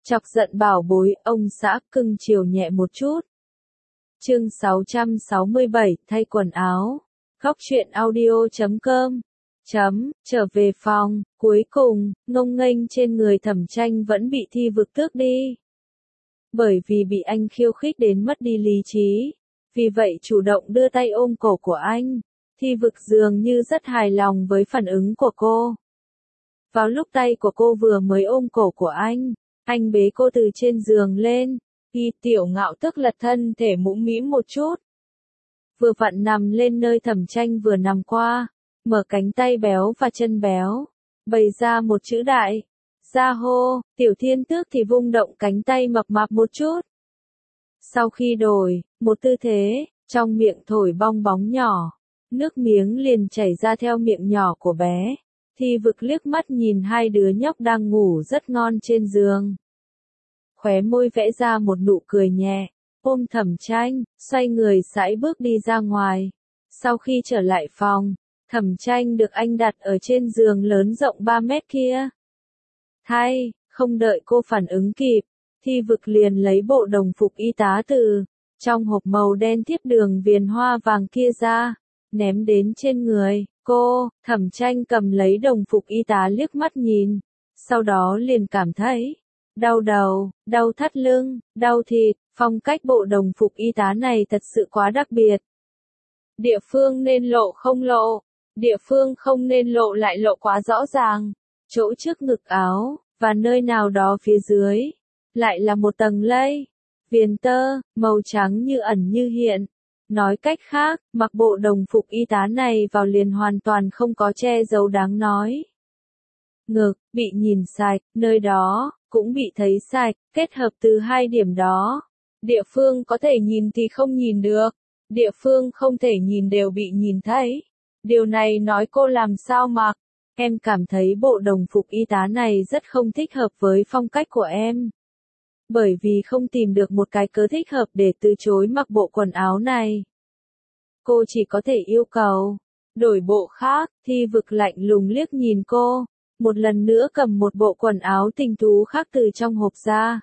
Chọc giận bảo bối, ông xã cưng chiều nhẹ một chút. Chương 667, thay quần áo. Góc truyện audio.com. Trở về phòng, cuối cùng, ngông nghênh trên người Thẩm Tranh vẫn bị Thi Vực tước đi. Bởi vì bị anh khiêu khích đến mất đi lý trí, vì vậy chủ động đưa tay ôm cổ của anh. Thi Vực dường như rất hài lòng với phản ứng của cô. Vào lúc tay của cô vừa mới ôm cổ của anh bế cô từ trên giường lên, Tiểu Ngạo tức lật thân thể mũm mĩm một chút. Vừa vặn nằm lên nơi Thẩm Tranh vừa nằm qua, mở cánh tay béo và chân béo, bày ra một chữ đại. Ra hô, Tiểu Thiên Tước thì vung động cánh tay mập mạp một chút. Sau khi đổi một tư thế, trong miệng thổi bong bóng nhỏ, nước miếng liền chảy ra theo miệng nhỏ của bé. Thi Vực liếc mắt nhìn hai đứa nhóc đang ngủ rất ngon trên giường. Khóe môi vẽ ra một nụ cười nhẹ, ôm Thẩm Tranh, xoay người sải bước đi ra ngoài. Sau khi trở lại phòng, Thẩm Tranh được anh đặt ở trên giường lớn rộng 3 mét kia. Không đợi cô phản ứng kịp, Thi Vực liền lấy bộ đồng phục y tá từ trong hộp màu đen tiếp đường viền hoa vàng kia ra, ném đến trên người cô. Thẩm Tranh cầm lấy đồng phục y tá liếc mắt nhìn, sau đó liền cảm thấy đau đầu, đau thắt lưng, đau thịt. Phong cách bộ đồng phục y tá này thật sự quá đặc biệt. Địa phương nên lộ không lộ, địa phương không nên lộ lại lộ quá rõ ràng. Chỗ trước ngực áo, và nơi nào đó phía dưới, lại là một tầng lây viền tơ, màu trắng như ẩn như hiện. Nói cách khác, mặc bộ đồng phục y tá này vào liền hoàn toàn không có che giấu đáng nói. Ngực, bị nhìn sạch, nơi đó, cũng bị thấy sạch, kết hợp từ hai điểm đó. Địa phương có thể nhìn thì không nhìn được, địa phương không thể nhìn đều bị nhìn thấy. Điều này nói cô làm sao mặc. Em cảm thấy bộ đồng phục y tá này rất không thích hợp với phong cách của em. Bởi vì không tìm được một cái cớ thích hợp để từ chối mặc bộ quần áo này. Cô chỉ có thể yêu cầu đổi bộ khác. Thi Vực lạnh lùng liếc nhìn cô, một lần nữa cầm một bộ quần áo tình thú khác từ trong hộp ra.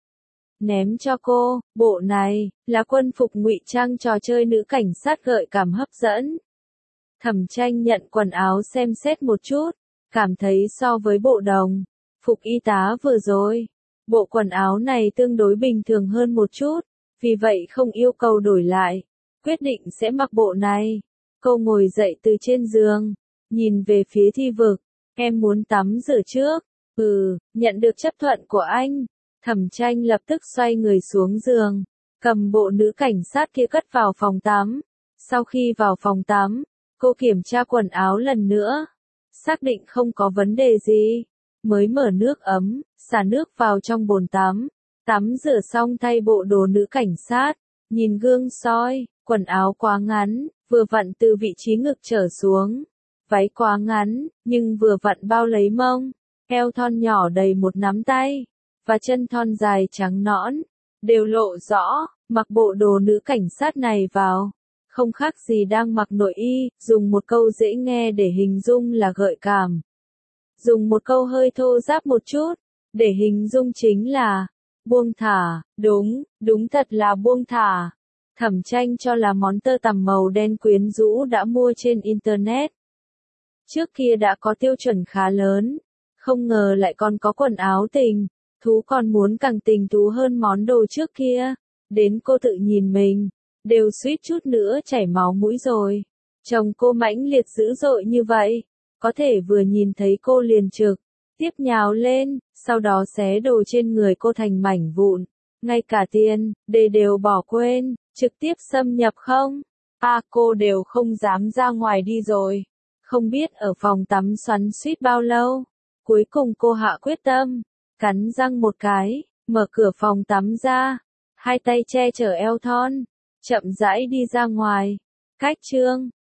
Ném cho cô, bộ này, là quân phục ngụy trang trò chơi nữ cảnh sát gợi cảm hấp dẫn. Thẩm Tranh nhận quần áo xem xét một chút, cảm thấy so với bộ đồng phục y tá vừa rồi, bộ quần áo này tương đối bình thường hơn một chút, vì vậy không yêu cầu đổi lại, quyết định sẽ mặc bộ này. Cô ngồi dậy từ trên giường, nhìn về phía Thi Vực, em muốn tắm rửa trước. Nhận được chấp thuận của anh. Thẩm Tranh lập tức xoay người xuống giường, cầm bộ nữ cảnh sát kia cất vào phòng tắm. Sau khi vào phòng tắm, cô kiểm tra quần áo lần nữa, xác định không có vấn đề gì, mới mở nước ấm, xả nước vào trong bồn tắm. Tắm rửa xong thay bộ đồ nữ cảnh sát, nhìn gương soi, quần áo quá ngắn, vừa vặn từ vị trí ngực trở xuống. Váy quá ngắn, nhưng vừa vặn bao lấy mông, eo thon nhỏ đầy một nắm tay, và chân thon dài trắng nõn, đều lộ rõ. Mặc bộ đồ nữ cảnh sát này vào, không khác gì đang mặc nội y, dùng một câu dễ nghe để hình dung là gợi cảm. Dùng một câu hơi thô ráp một chút, để hình dung chính là buông thả. Đúng thật là buông thả. Thẩm Tranh cho là món tơ tằm màu đen quyến rũ đã mua trên Internet. Trước kia đã có tiêu chuẩn khá lớn, không ngờ lại còn có quần áo tình thú, còn muốn càng tình thú hơn món đồ trước kia. Đến cô tự nhìn mình, đều suýt chút nữa chảy máu mũi rồi. Chồng cô mãnh liệt dữ dội như vậy, có thể vừa nhìn thấy cô liền trực tiếp nhào lên, sau đó xé đồ trên người cô thành mảnh vụn, ngay cả tiền đều bỏ quên, trực tiếp xâm nhập không. Cô đều không dám ra ngoài đi rồi. Không biết ở phòng tắm xoắn suýt bao lâu, cuối cùng cô hạ quyết tâm, cắn răng một cái, mở cửa phòng tắm ra, hai tay che chở eo thon, chậm rãi đi ra ngoài. Cách chương